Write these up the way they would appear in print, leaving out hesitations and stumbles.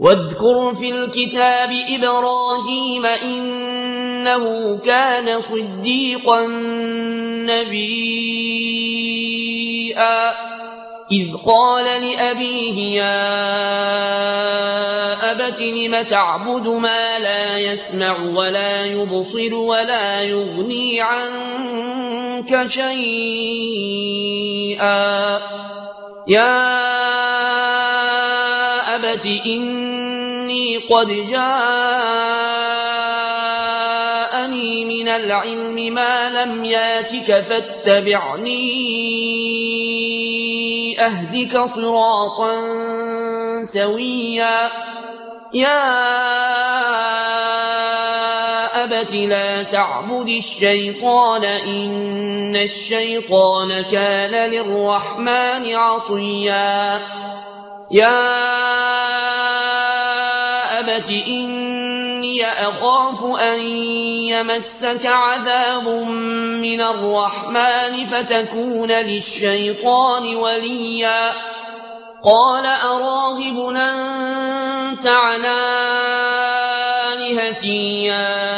واذكر في الكتاب إبراهيم إنه كان صديقا نبيا إذ قال لأبيه يا أبت لم تعبد ما لا يسمع ولا يبصر ولا يغني عنك شيئا يا أبت إني قد جاءني من العلم ما لم ياتك فاتبعني أهدك صراطا سويا يا أبت لا تعبد الشيطان إن الشيطان كان للرحمن عصيا يا أبت إني أخاف أن يمسك عذاب من الرحمن فتكون للشيطان وليا قال أراغب أنت عن آلهتي يا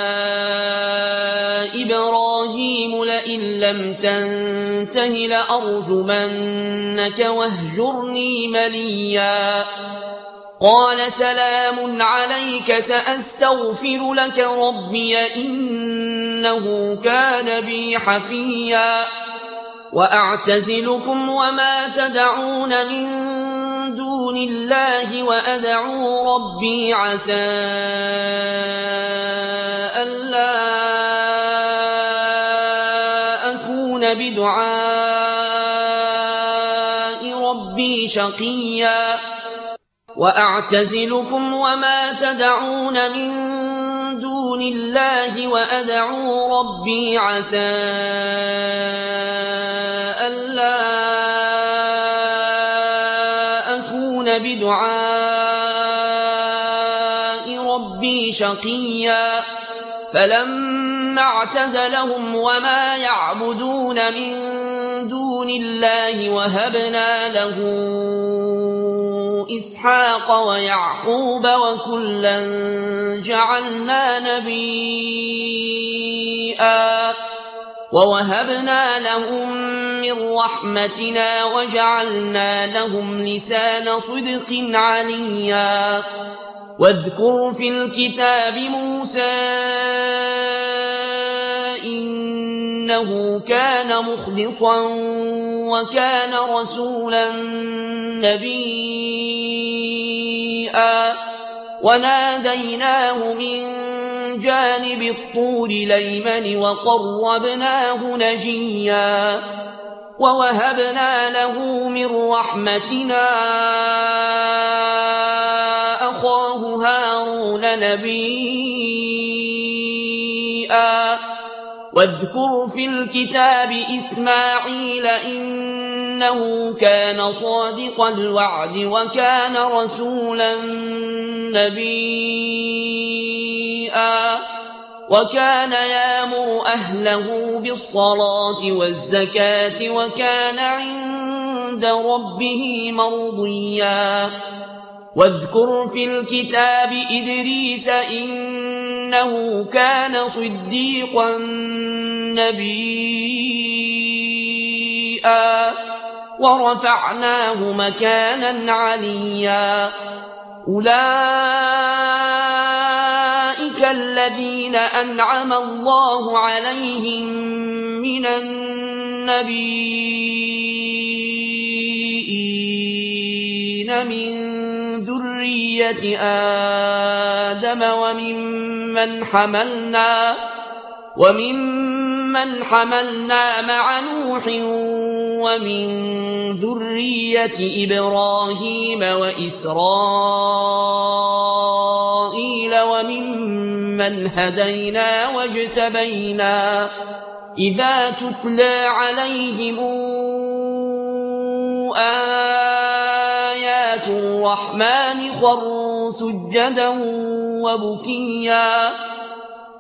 إبراهيم لئن لم تنته لأرجمنك واهجرني مليا قال سلام عليك سأستغفر لك ربي إنه كان بي حفيا وأعتزلكم وما تدعون من دون الله وأدعو ربي عسى ألا أكون بدعاء ربي شقيا وأعتزلكم وما تدعون من دون الله وأدعو ربي عسى ألا أكون بدعاء ربي شقيا فلما اعتزلهم وما يعبدون من دون الله وهبنا له إسحاق ويعقوب وكلا جعلنا نبيا ووهبنا لهم من رحمتنا وجعلنا لهم لسان صدق عليا واذكر في الكتاب موسى إنه كان مخلصا وكان رسولا نبيا وناديناه من جانب الطور الأيمن وقربناه نجيا ووهبنا له من رحمتنا أخاه هارون نبيا واذكر في الكتاب إسماعيل إنه كان صادق الوعد وكان رسولا نبيا وكان يأمر أهله بالصلاة والزكاة وكان عند ربه مرضيا واذكر في الكتاب إدريس إنه كان صديقا نبيا ورفعناه مكانا عليا أولئك الذين أنعم الله عليهم من النبيين من ذرية آدم وممن حملنا مع نوح ومن ذرية إبراهيم وإسرائيل وممن هدينا واجتبينا إذا تتلى عليهم آيات الرحمن خروا سجدا وبكيا